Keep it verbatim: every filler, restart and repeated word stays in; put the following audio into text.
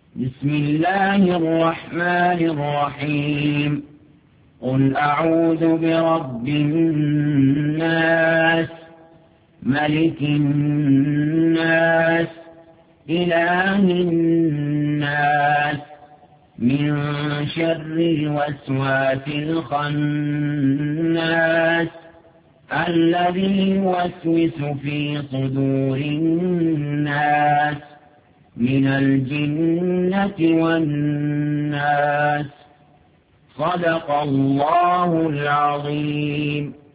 بسم الله الرحمن الرحيم قل أعوذ برب الناس ملك الناس إله الناس من شر الوسواس الخناس الذي يوسوس في صدور الناس من الجنة والناس. صدق الله العظيم.